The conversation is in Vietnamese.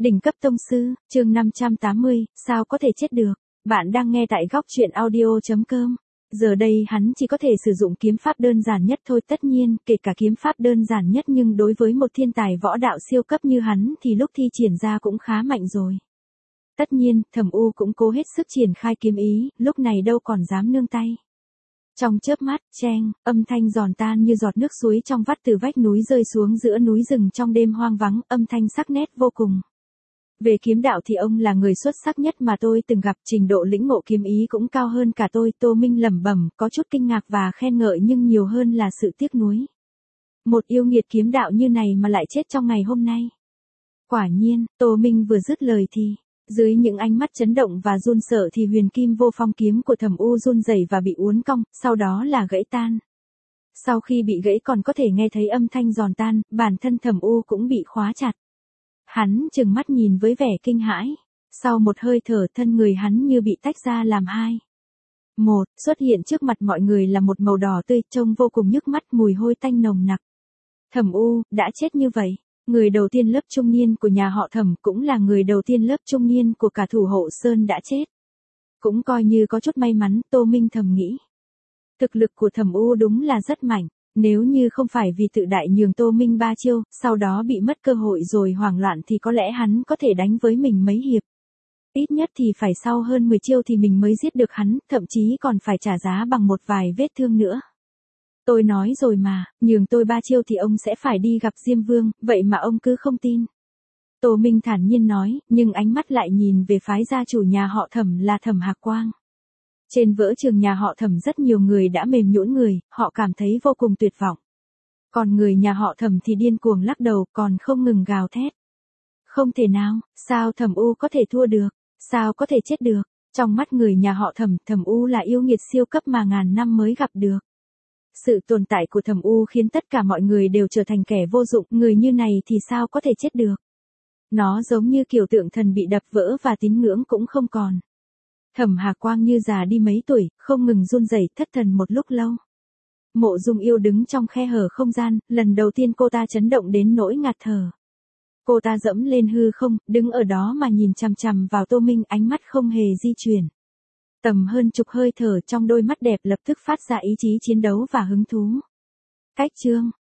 Đỉnh cấp tông sư, chương 580, sao có thể chết được. Bạn đang nghe tại góc truyện audio.com. Giờ đây hắn chỉ có thể sử dụng kiếm pháp đơn giản nhất thôi, tất nhiên, kể cả kiếm pháp đơn giản nhất nhưng đối với một thiên tài võ đạo siêu cấp như hắn thì lúc thi triển ra cũng khá mạnh rồi. Tất nhiên, Thẩm U cũng cố hết sức triển khai kiếm ý, lúc này đâu còn dám nương tay. Trong chớp mắt, cheng, âm thanh giòn tan như giọt nước suối trong vắt từ vách núi rơi xuống giữa núi rừng trong đêm hoang vắng, âm thanh sắc nét vô cùng. Về kiếm đạo thì ông là người xuất sắc nhất mà tôi từng gặp, trình độ lĩnh ngộ kiếm ý cũng cao hơn cả tôi. Tô Minh lẩm bẩm, có chút kinh ngạc và khen ngợi nhưng nhiều hơn là sự tiếc nuối. Một yêu nghiệt kiếm đạo như này mà lại chết trong ngày hôm nay. Quả nhiên, Tô Minh vừa dứt lời thì, dưới những ánh mắt chấn động và run sợ thì huyền kim vô phong kiếm của Thẩm U run rẩy và bị uốn cong, sau đó là gãy tan. Sau khi bị gãy còn có thể nghe thấy âm thanh giòn tan, bản thân Thẩm U cũng bị khóa chặt. Hắn trừng mắt nhìn với vẻ kinh hãi. Sau một hơi thở, thân người hắn như bị tách ra làm hai. Một, xuất hiện trước mặt mọi người là một màu đỏ tươi, trông vô cùng nhức mắt, mùi hôi tanh nồng nặc. Thẩm U, đã chết như vậy. Người đầu tiên lớp trung niên của nhà họ Thẩm, cũng là người đầu tiên lớp trung niên của cả Thủ Hộ Sơn đã chết. Cũng coi như có chút may mắn, Tô Minh thầm nghĩ. Thực lực của Thẩm U đúng là rất mạnh. Nếu như không phải vì tự đại nhường Tô Minh 3 chiêu, sau đó bị mất cơ hội rồi hoảng loạn thì có lẽ hắn có thể đánh với mình mấy hiệp. Ít nhất thì phải sau hơn 10 chiêu thì mình mới giết được hắn, thậm chí còn phải trả giá bằng một vài vết thương nữa. Tôi nói rồi mà, nhường tôi 3 chiêu thì ông sẽ phải đi gặp Diêm Vương, vậy mà ông cứ không tin. Tô Minh thản nhiên nói, nhưng ánh mắt lại nhìn về phái gia chủ nhà họ Thẩm là Thẩm Hạc Quang. Trên võ trường nhà họ Thẩm rất nhiều người đã mềm nhũn người, họ cảm thấy vô cùng tuyệt vọng. Còn người nhà họ Thẩm thì điên cuồng lắc đầu, còn không ngừng gào thét. Không thể nào, sao Thẩm U có thể thua được, sao có thể chết được. Trong mắt người nhà họ Thẩm, Thẩm U là yêu nghiệt siêu cấp mà ngàn năm mới gặp được. Sự tồn tại của Thẩm U khiến tất cả mọi người đều trở thành kẻ vô dụng, người như này thì sao có thể chết được. Nó giống như kiểu tượng thần bị đập vỡ và tín ngưỡng cũng không còn. Thẩm Hạc Quang như già đi mấy tuổi, không ngừng run rẩy, thất thần một lúc lâu. Mộ Dung Yêu đứng trong khe hở không gian, lần đầu tiên cô ta chấn động đến nỗi ngạt thở. Cô ta dẫm lên hư không, đứng ở đó mà nhìn chằm chằm vào Tô Minh, ánh mắt không hề di chuyển. Tầm hơn chục hơi thở trong đôi mắt đẹp lập tức phát ra ý chí chiến đấu và hứng thú. Cách chương,